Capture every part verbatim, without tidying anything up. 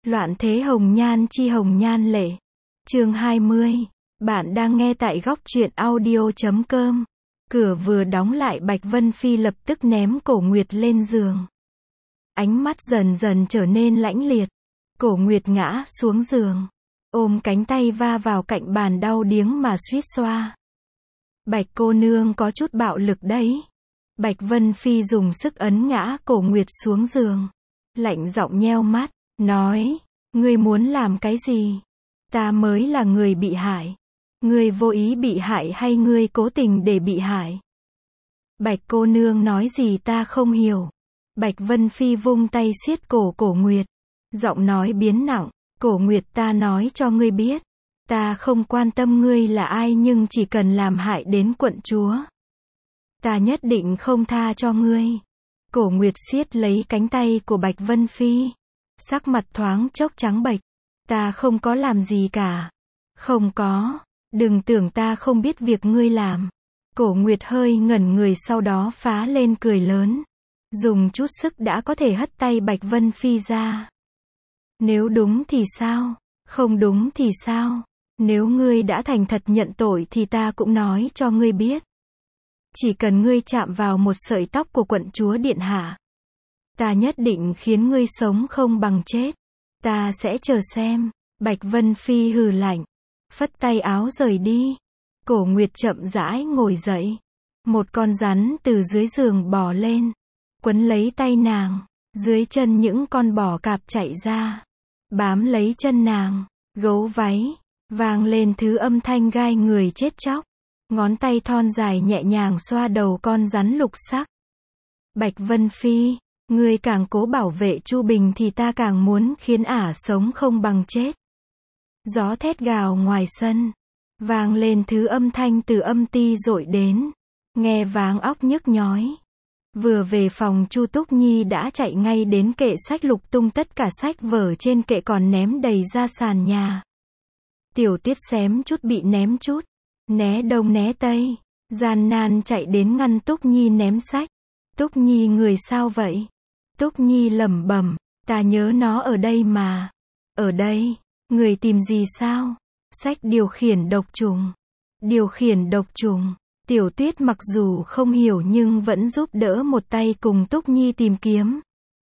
Loạn thế hồng nhan chi hồng nhan lệ. Chương hai mươi. Bạn đang nghe tại góc truyện audio chấm com. Cửa vừa đóng lại, Bạch Vân Phi lập tức ném Cổ Nguyệt lên giường. Ánh mắt dần dần trở nên lãnh liệt. Cổ Nguyệt ngã xuống giường, ôm cánh tay va vào cạnh bàn đau điếng mà suýt xoa. Bạch cô nương có chút bạo lực đấy. Bạch Vân Phi dùng sức ấn ngã Cổ Nguyệt xuống giường. Lạnh giọng nheo mắt, nói, ngươi muốn làm cái gì? Ta mới là người bị hại. Ngươi vô ý bị hại hay ngươi cố tình để bị hại? Bạch cô nương nói gì ta không hiểu. Bạch Vân Phi vung tay siết cổ Cổ Nguyệt. Giọng nói biến nặng, Cổ Nguyệt, ta nói cho ngươi biết. Ta không quan tâm ngươi là ai, nhưng chỉ cần làm hại đến quận chúa, ta nhất định không tha cho ngươi. Cổ Nguyệt siết lấy cánh tay của Bạch Vân Phi. Sắc mặt thoáng chốc trắng bệch. Ta không có làm gì cả. Không có. Đừng tưởng ta không biết việc ngươi làm. Cổ Nguyệt hơi ngẩn người, sau đó phá lên cười lớn. Dùng chút sức đã có thể hất tay Bạch Vân Phi ra. Nếu đúng thì sao? Không đúng thì sao? Nếu ngươi đã thành thật nhận tội thì ta cũng nói cho ngươi biết. Chỉ cần ngươi chạm vào một sợi tóc của quận chúa điện hạ, ta nhất định khiến ngươi sống không bằng chết. Ta sẽ chờ xem. Bạch Vân Phi hừ lạnh, phất tay áo rời đi. Cổ Nguyệt chậm rãi ngồi dậy. Một con rắn từ dưới giường bò lên, quấn lấy tay nàng. Dưới chân những con bò cạp chạy ra, bám lấy chân nàng. Gấu váy vang lên thứ âm thanh gai người chết chóc. Ngón tay thon dài nhẹ nhàng xoa đầu con rắn lục sắc. Bạch Vân Phi, ngươi càng cố bảo vệ Chu Bình thì ta càng muốn khiến ả sống không bằng chết. Gió thét gào ngoài sân, vang lên thứ âm thanh từ âm ti dội đến, nghe váng óc nhức nhói. Vừa về phòng, Chu Túc Nhi đã chạy ngay đến kệ sách, lục tung tất cả sách vở trên kệ còn ném đầy ra sàn nhà. Tiểu Tuyết xém chút bị ném chút, né đông né tây, gian nan chạy đến ngăn Túc Nhi ném sách. Túc Nhi, người sao vậy? Túc Nhi lẩm bẩm, ta nhớ nó ở đây mà. Ở đây? Người tìm gì sao? Sách điều khiển độc trùng. Điều khiển độc trùng. Tiểu Tuyết mặc dù không hiểu nhưng vẫn giúp đỡ một tay cùng Túc Nhi tìm kiếm.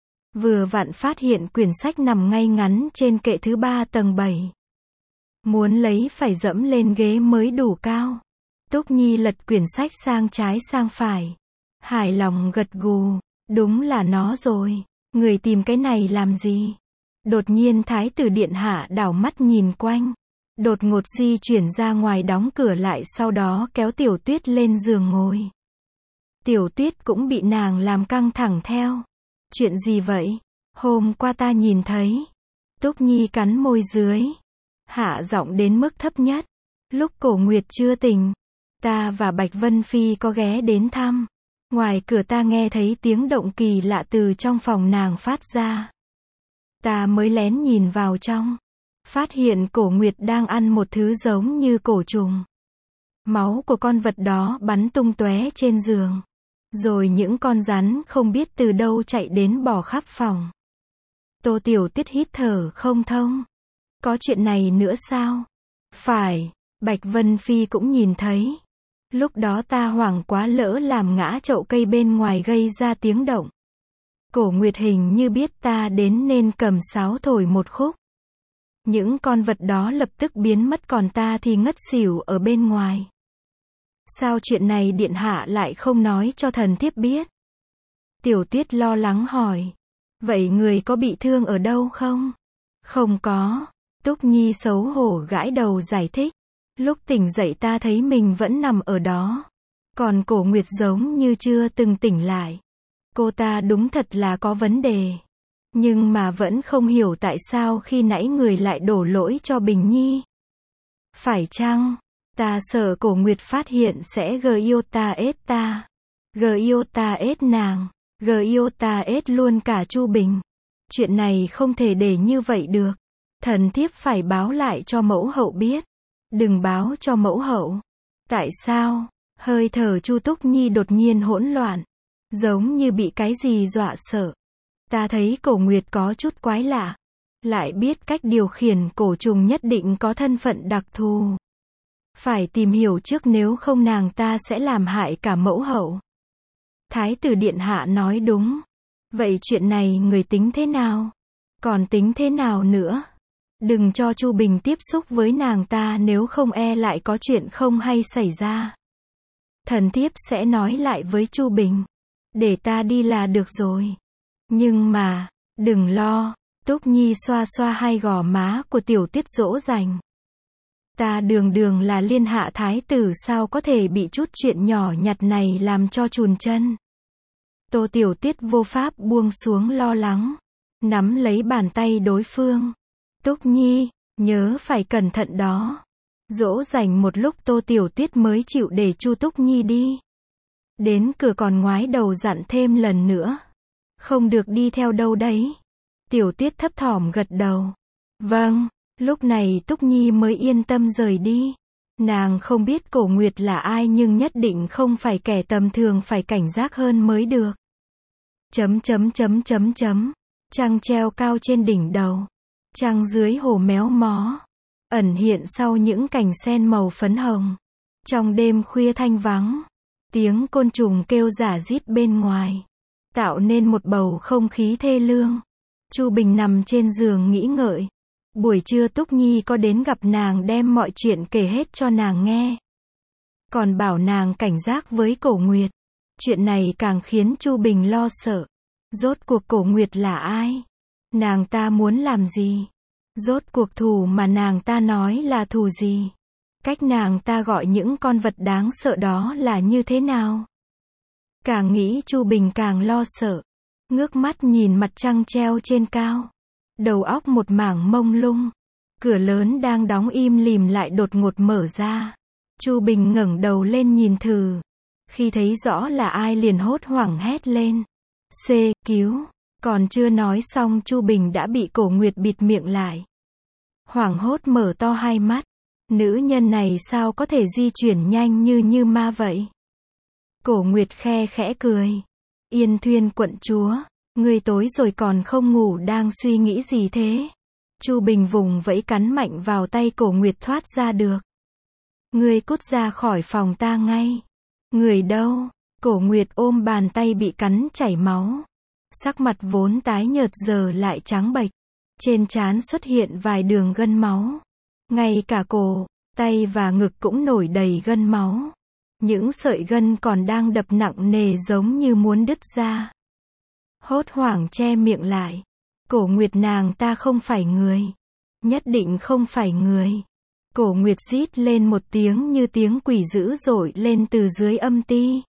Vừa vặn phát hiện quyển sách nằm ngay ngắn trên kệ thứ ba tầng bảy. Muốn lấy phải dẫm lên ghế mới đủ cao. Túc Nhi lật quyển sách sang trái sang phải. Hài lòng gật gù. Đúng là nó rồi. Người tìm cái này làm gì? Đột nhiên Thái tử điện hạ đảo mắt nhìn quanh. Đột ngột di chuyển ra ngoài, đóng cửa lại, sau đó kéo Tiểu Tuyết lên giường ngồi. Tiểu Tuyết cũng bị nàng làm căng thẳng theo. Chuyện gì vậy? Hôm qua ta nhìn thấy. Túc Nhi cắn môi dưới, hạ giọng đến mức thấp nhất. Lúc Cổ Nguyệt chưa tỉnh, ta và Bạch Vân Phi có ghé đến thăm. Ngoài cửa ta nghe thấy tiếng động kỳ lạ từ trong phòng nàng phát ra. Ta mới lén nhìn vào trong, phát hiện Cổ Nguyệt đang ăn một thứ giống như cổ trùng. Máu của con vật đó bắn tung tóe trên giường. Rồi những con rắn không biết từ đâu chạy đến bò khắp phòng. Tô Tiểu Tuyết hít thở không thông. Có chuyện này nữa sao? Phải, Bạch Vân Phi cũng nhìn thấy. Lúc đó ta hoảng quá, lỡ làm ngã chậu cây bên ngoài gây ra tiếng động. Cổ Nguyệt hình như biết ta đến nên cầm sáo thổi một khúc. Những con vật đó lập tức biến mất, còn ta thì ngất xỉu ở bên ngoài. Sao chuyện này điện hạ lại không nói cho thần thiếp biết? Tiểu Tuyết lo lắng hỏi. Vậy người có bị thương ở đâu không? Không có. Túc Nhi xấu hổ gãi đầu giải thích. Lúc tỉnh dậy ta thấy mình vẫn nằm ở đó. Còn Cổ Nguyệt giống như chưa từng tỉnh lại. Cô ta đúng thật là có vấn đề. Nhưng mà vẫn không hiểu tại sao khi nãy người lại đổ lỗi cho Bình Nhi. Phải chăng? Ta sợ Cổ Nguyệt phát hiện sẽ giota ết ta. Giota ết nàng. Giota ết luôn cả Chu Bình. Chuyện này không thể để như vậy được. Thần thiếp phải báo lại cho mẫu hậu biết. Đừng báo cho mẫu hậu. Tại sao? Hơi thở Chu Túc Nhi đột nhiên hỗn loạn, giống như bị cái gì dọa sợ. Ta thấy Cổ Nguyệt có chút quái lạ. lại biết cách điều khiển cổ trùng nhất định có thân phận đặc thù. Phải tìm hiểu trước nếu không nàng ta sẽ làm hại cả mẫu hậu. Thái tử điện hạ nói đúng. Vậy chuyện này người tính thế nào? Còn tính thế nào nữa? Đừng cho Chu Bình tiếp xúc với nàng ta nếu không e lại có chuyện không hay xảy ra. Thần thiếp sẽ nói lại với Chu Bình. Để ta đi là được rồi. Nhưng mà, đừng lo. Túc Nhi xoa xoa hai gò má của Tiểu Tiết dỗ dành. Ta đường đường là liên hạ thái tử sao có thể bị chút chuyện nhỏ nhặt này làm cho chùn chân. Tô Tiểu Tiết vô pháp buông xuống lo lắng. Nắm lấy bàn tay đối phương. Túc Nhi, nhớ phải cẩn thận đó. Dỗ dành một lúc Tô Tiểu Tiết mới chịu để Chu Túc Nhi đi. Đến cửa còn ngoái đầu dặn thêm lần nữa. Không được đi theo đâu đấy. Tiểu Tiết thấp thỏm gật đầu. Vâng, lúc này Túc Nhi mới yên tâm rời đi. Nàng không biết Cổ Nguyệt là ai nhưng nhất định không phải kẻ tầm thường, phải cảnh giác hơn mới được. Chấm chấm chấm chấm chấm. Trăng treo cao trên đỉnh đầu. Trăng dưới hồ méo mó. Ẩn hiện sau những cành sen màu phấn hồng. Trong đêm khuya thanh vắng. Tiếng côn trùng kêu rả rít bên ngoài. Tạo nên một bầu không khí thê lương. Chu Bình nằm trên giường nghĩ ngợi. Buổi trưa Túc Nhi có đến gặp nàng đem mọi chuyện kể hết cho nàng nghe. Còn bảo nàng cảnh giác với Cổ Nguyệt. Chuyện này càng khiến Chu Bình lo sợ. Rốt cuộc Cổ Nguyệt là ai? Nàng ta muốn làm gì? Rốt cuộc thù mà nàng ta nói là thù gì? Cách nàng ta gọi những con vật đáng sợ đó là như thế nào? Càng nghĩ Chu Bình càng lo sợ. Ngước mắt nhìn mặt trăng treo trên cao. Đầu óc một mảng mông lung. Cửa lớn đang đóng im lìm lại đột ngột mở ra. Chu Bình ngẩng đầu lên nhìn thử. Khi thấy rõ là ai liền hốt hoảng hét lên. C, cứu. Còn chưa nói xong Chu Bình đã bị Cổ Nguyệt bịt miệng lại. Hoảng hốt mở to hai mắt. Nữ nhân này sao có thể di chuyển nhanh như như ma vậy? Cổ Nguyệt khe khẽ cười. Yên Thuyên quận chúa, ngươi tối rồi còn không ngủ đang suy nghĩ gì thế? Chu Bình vùng vẫy cắn mạnh vào tay Cổ Nguyệt thoát ra được. Ngươi cút ra khỏi phòng ta ngay. Người đâu? Cổ Nguyệt ôm bàn tay bị cắn chảy máu. Sắc mặt vốn tái nhợt giờ lại trắng bệch. Trên trán xuất hiện vài đường gân máu. Ngay cả cổ, tay và ngực cũng nổi đầy gân máu. Những sợi gân còn đang đập nặng nề giống như muốn đứt ra. Hốt hoảng che miệng lại. Cổ Nguyệt nàng ta không phải người. Nhất định không phải người. Cổ Nguyệt rít lên một tiếng như tiếng quỷ dữ dội lên từ dưới âm ti.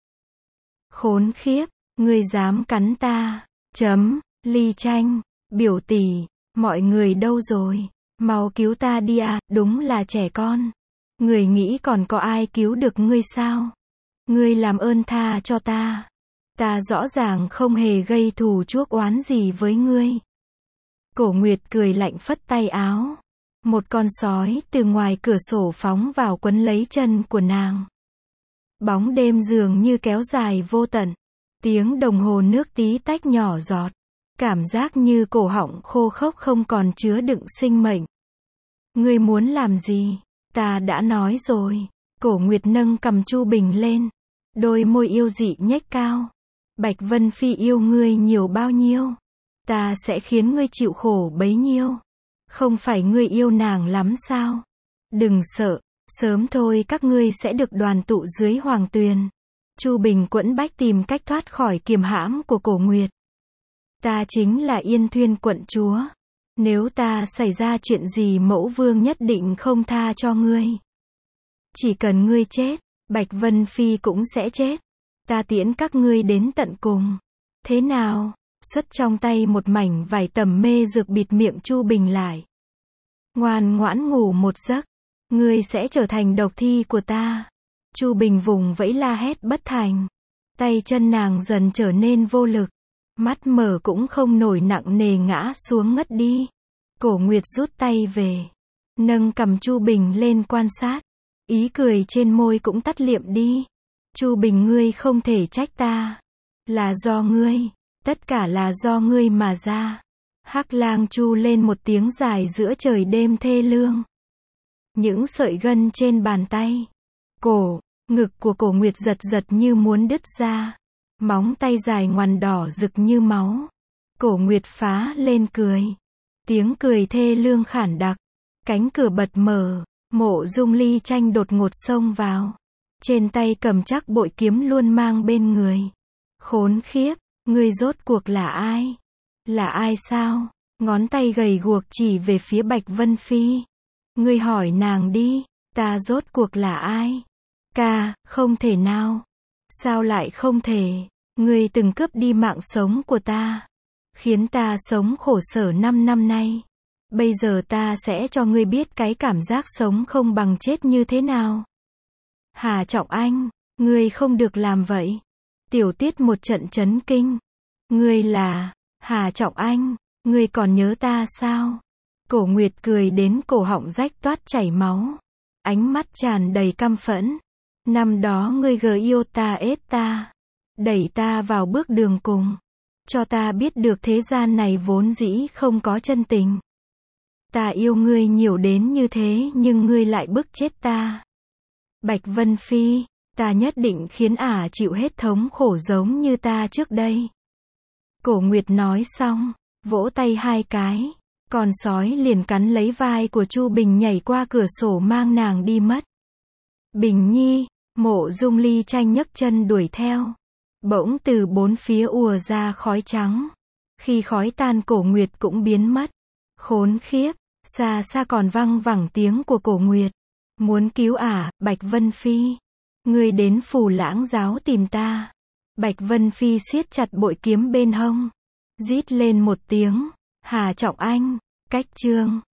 Khốn khiếp, ngươi dám cắn ta. Chấm, Ly Tranh, biểu tỷ, mọi người đâu rồi? Mau cứu ta đi à, đúng là trẻ con. Người nghĩ còn có ai cứu được ngươi sao? Ngươi làm ơn tha cho ta. Ta rõ ràng không hề gây thù chuốc oán gì với ngươi. Cổ Nguyệt cười lạnh phất tay áo. Một con sói từ ngoài cửa sổ phóng vào quấn lấy chân của nàng. Bóng đêm dường như kéo dài vô tận. Tiếng đồng hồ nước tí tách nhỏ giọt. Cảm giác như cổ họng khô khốc không còn chứa đựng sinh mệnh. Ngươi muốn làm gì? Ta đã nói rồi. Cổ Nguyệt nâng cầm Chu Bình lên. Đôi môi yêu dị nhếch cao. Bạch Vân Phi yêu ngươi nhiều bao nhiêu? Ta sẽ khiến ngươi chịu khổ bấy nhiêu. Không phải ngươi yêu nàng lắm sao? Đừng sợ, sớm thôi các ngươi sẽ được đoàn tụ dưới hoàng tuyền. Chu Bình quẫn bách tìm cách thoát khỏi kiềm hãm của Cổ Nguyệt. Ta chính là Yên Thuyên quận chúa. Nếu ta xảy ra chuyện gì mẫu vương nhất định không tha cho ngươi. Chỉ cần ngươi chết, Bạch Vân Phi cũng sẽ chết. Ta tiễn các ngươi đến tận cùng. Thế nào? Xuất trong tay một mảnh vải tầm mê dược bịt miệng Chu Bình lại. Ngoan ngoãn ngủ một giấc. Ngươi sẽ trở thành độc thi của ta. Chu Bình vùng vẫy la hét bất thành. Tay chân nàng dần trở nên vô lực. Mắt mở cũng không nổi nặng nề ngã xuống ngất đi. Cổ Nguyệt rút tay về. Nâng cầm Chu Bình lên quan sát. Ý cười trên môi cũng tắt liệm đi. Chu Bình ngươi không thể trách ta. Là do ngươi. Tất cả là do ngươi mà ra. Hắc lang chu lên một tiếng dài giữa trời đêm thê lương. Những sợi gân trên bàn tay, cổ, ngực của Cổ Nguyệt giật giật như muốn đứt ra. Móng tay dài ngoằn đỏ rực như máu. Cổ Nguyệt phá lên cười. Tiếng cười thê lương khản đặc. Cánh cửa bật mở. Mộ Dung Ly Tranh đột ngột xông vào. Trên tay cầm chắc bội kiếm luôn mang bên người. Khốn khiếp, ngươi rốt cuộc là ai? Là ai sao? Ngón tay gầy guộc chỉ về phía Bạch Vân Phi. Ngươi hỏi nàng đi, ta rốt cuộc là ai? Ca, không thể nào. Sao lại không thể? Ngươi từng cướp đi mạng sống của ta, khiến ta sống khổ sở năm năm nay. Bây giờ ta sẽ cho ngươi biết cái cảm giác sống không bằng chết như thế nào. Hà Trọng Anh, ngươi không được làm vậy. Tiểu Tiết một trận chấn kinh. Ngươi là Hà Trọng Anh, ngươi còn nhớ ta sao? Cổ Nguyệt cười đến cổ họng rách toát chảy máu. Ánh mắt tràn đầy căm phẫn. Năm đó ngươi gờ yêu ta ết ta. Đẩy ta vào bước đường cùng. Cho ta biết được thế gian này vốn dĩ không có chân tình. Ta yêu ngươi nhiều đến như thế nhưng ngươi lại bức chết ta. Bạch Vân Phi, ta nhất định khiến ả chịu hết thống khổ giống như ta trước đây. Cổ Nguyệt nói xong, vỗ tay hai cái. Con sói liền cắn lấy vai của Chu Bình nhảy qua cửa sổ mang nàng đi mất. Bình Nhi, Mộ Dung Ly Tranh nhấc chân đuổi theo. Bỗng từ bốn phía ùa ra khói trắng. Khi khói tan Cổ Nguyệt cũng biến mất. Khốn khiếp, xa xa còn văng vẳng tiếng của Cổ Nguyệt. Muốn cứu ả, Bạch Vân Phi. Ngươi đến Phù Lãng giáo tìm ta. Bạch Vân Phi siết chặt bội kiếm bên hông. Rít lên một tiếng. Hà Trọng Anh, cách chương.